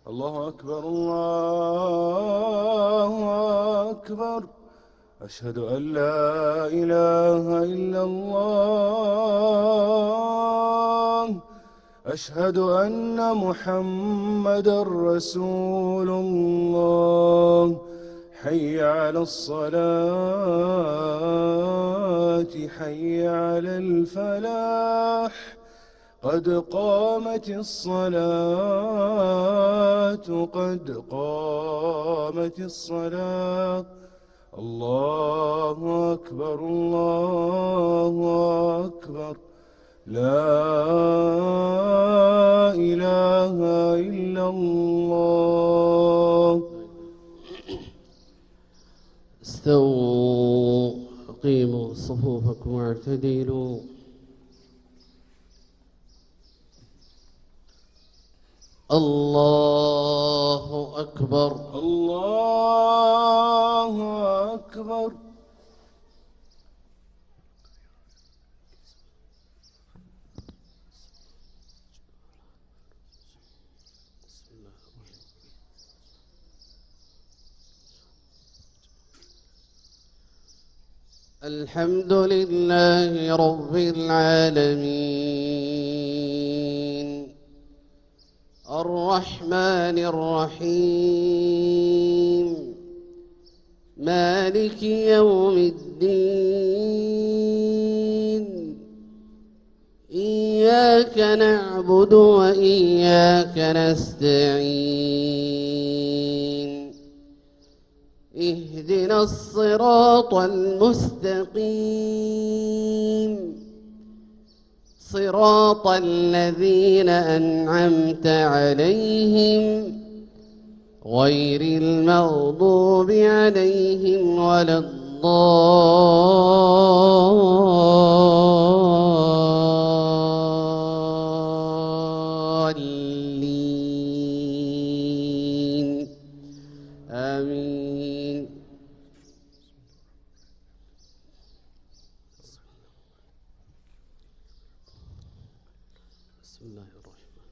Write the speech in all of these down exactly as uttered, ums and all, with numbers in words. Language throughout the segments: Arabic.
الله أكبر الله أكبر. أشهد أن لا إله إلا الله. أشهد أن محمدًا رسول الله. حي على الصلاة حي على الفلاح. قد قامت الصلاة قد قامت الصلاة. الله أكبر الله أكبر. لا إله إلا الله. استووا أقيموا صفوفكم واعتدلوا. الله أكبر الله أكبر. الحمد لله رب العالمين الرحمن الرحيم مالك يوم الدين. إياك نعبد وإياك نستعين. اهدنا الصراط المستقيم صراط الذين أنعمت عليهم غير المغضوب عليهم ولا الضالين آمين. بسم الله الرحمن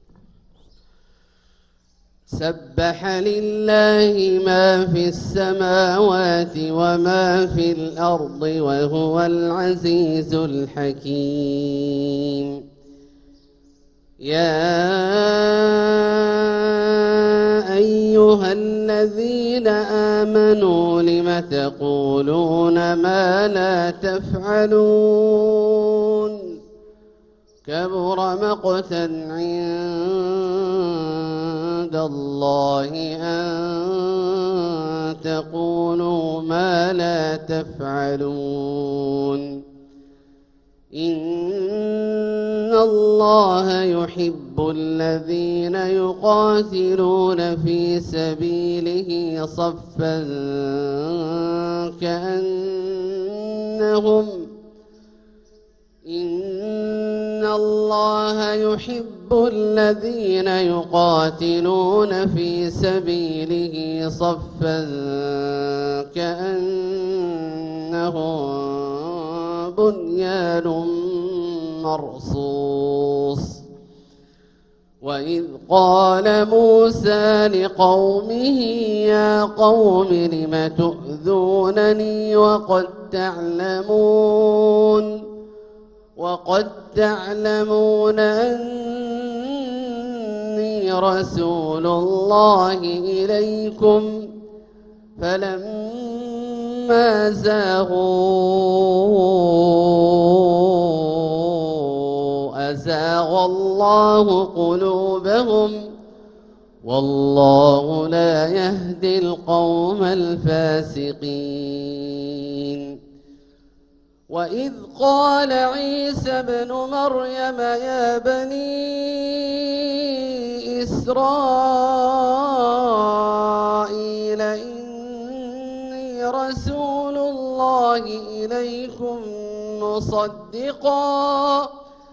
سبح لله ما في السماوات وما في الأرض وهو العزيز الحكيم. يا أيها الذين آمنوا لم تقولون ما لا تفعلون كبر مقتا عند الله أن تقولوا ما لا تفعلون. إن الله يحب الذين يقاتلون في سبيله صفا كأنهم إن الله يحب الذين يقاتلون في سبيله صفا كأنهم بنيان مرصوص. وإذ قال موسى لقومه يا قوم لم تؤذونني وقد تعلمون وقد تعلمون أني رسول الله إليكم فلما زاغوا أزاغ الله قلوبهم والله لا يهدي القوم الفاسقين. وإذ قال عيسى ابن مريم يا بني إسرائيل إني رسول الله إليكم مصدقا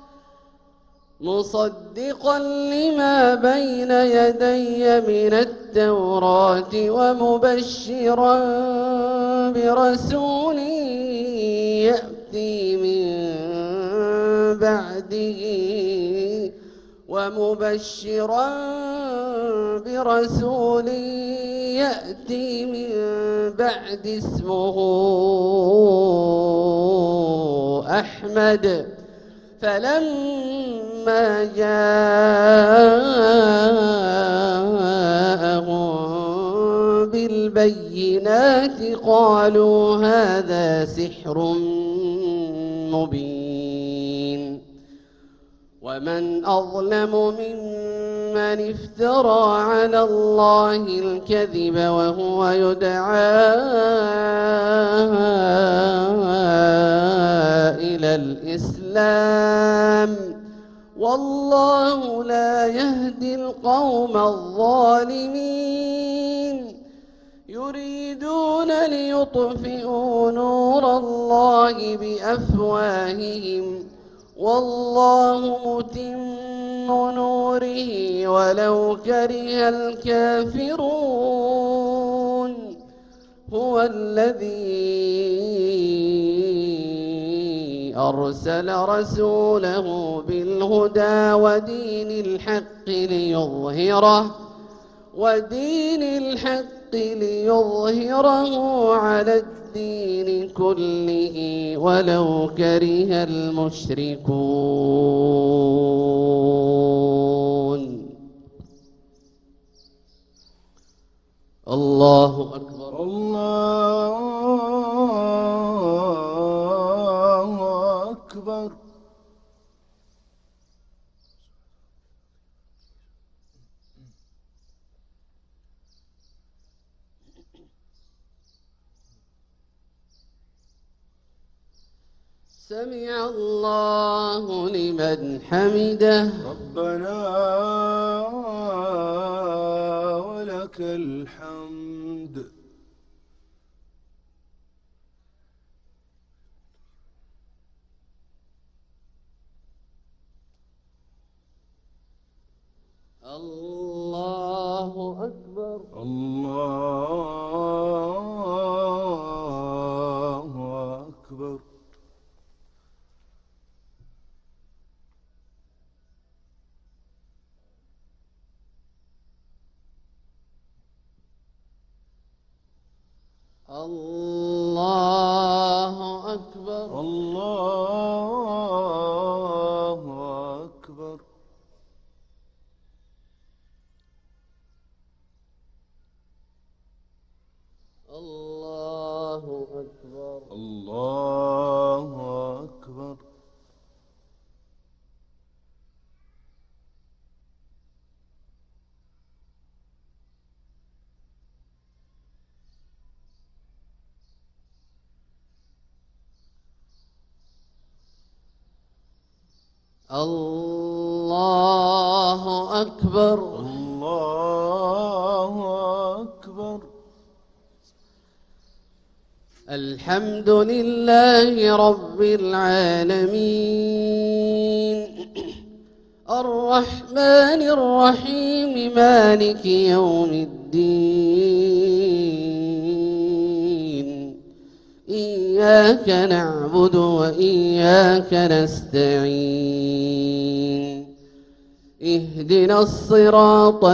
مصدقا لما بين يدي من التوراة ومبشرا برسول يأتي من بعده ومبشرا برسول يأتي من بعد اسمه أحمد فلما جاءهم بالبينات قالوا هذا سحر مبين ومن أظلم ممن افترى على الله الكذب وهو يدعى إلى الإسلام والله لا يهدي القوم الظالمين يريدون ليطفئوا نور الله بأفواههم والله متم نوره ولو كره الكافرون هو الذي أرسل رسوله بالهدى ودين الحق ليظهره ودين الحق ليظهره على الدين كله ولو كره المشركون. الله أكبر. الله أكبر. سمع الله لمن حمده ربنا ولك الحمد. الله أكبر. الله أكبر. الله أكبر. الله أكبر. الله أكبر. الله أكبر. الله أكبر. الله أكبر. الحمد لله رب العالمين الرحمن الرحيم مالك يوم الدين إياك نعبد وإياك نستعين اهدنا الصراط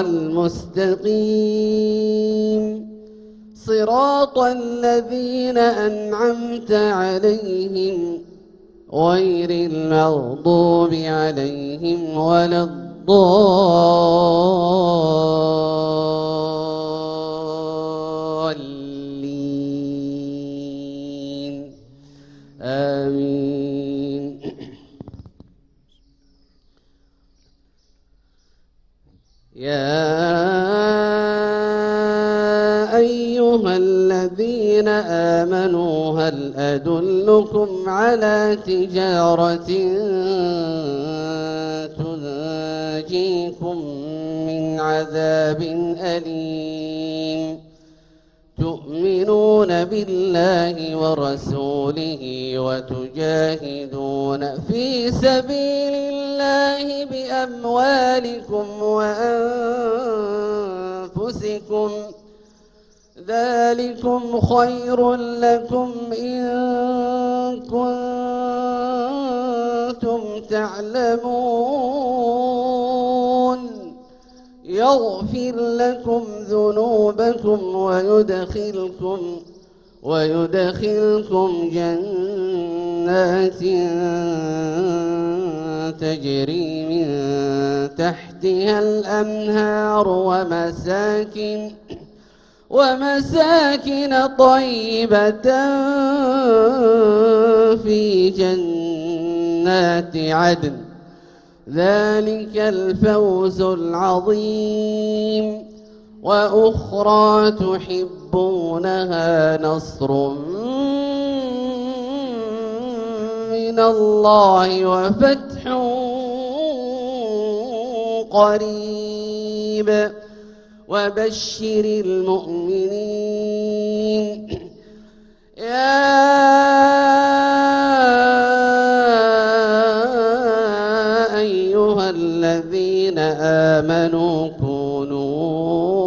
المستقيم صراط الذين أنعمت عليهم غير المغضوب عليهم ولا الضالين آمين. يا أيها الذين آمنوا هل أدلكم على تجارة تنجيكم من عذاب أليم تؤمنون بالله ورسوله وتجاهدون في سبيل الله بأموالكم وأنفسكم ذلكم خير لكم إن كنتم تعلمون يغفر لكم ذنوبكم ويدخلكم ويدخلكم جنات تجري من تحتها الأنهار ومساكن ومساكن طيبة في جنات عدن. ذلك الفوز العظيم. وأخرى تحبونها نصر من الله وفتح قريب وبشر المؤمنين. يا أيها الذين آمنوا كونوا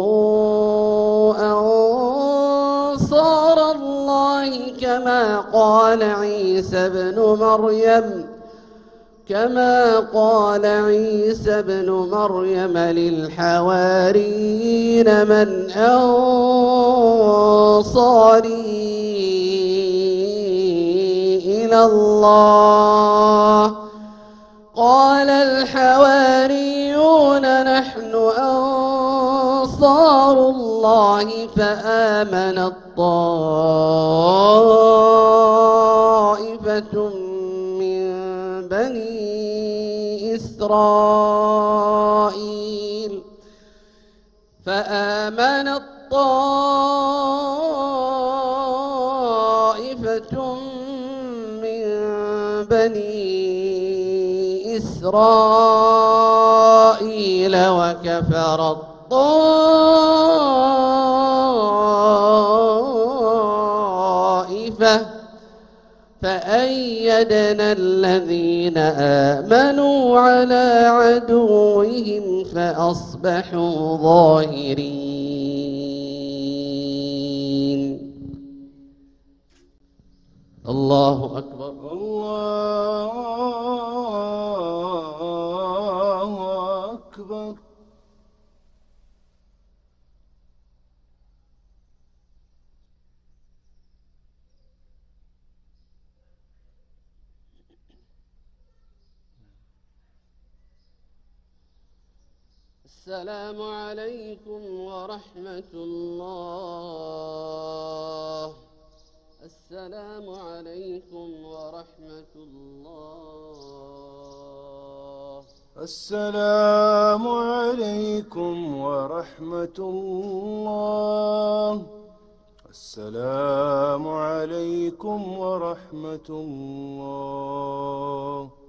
أنصار الله كما قال عيسى ابن مريم كما قال عيسى ابن مريم للحواريين من أنصاري إلى الله قال الحواريون نحن أنصار الله فآمنت طائفة من بني إسرائيل فآمنت طائفة من بني إسرائيل وكفرت طائفة فأيدنا الذين آمنوا على عدوهم فأصبحوا ظاهرين. الله أكبر. الله أكبر. السلام عليكم ورحمة الله. السلام عليكم ورحمة الله. السلام عليكم ورحمة الله. السلام عليكم ورحمة الله.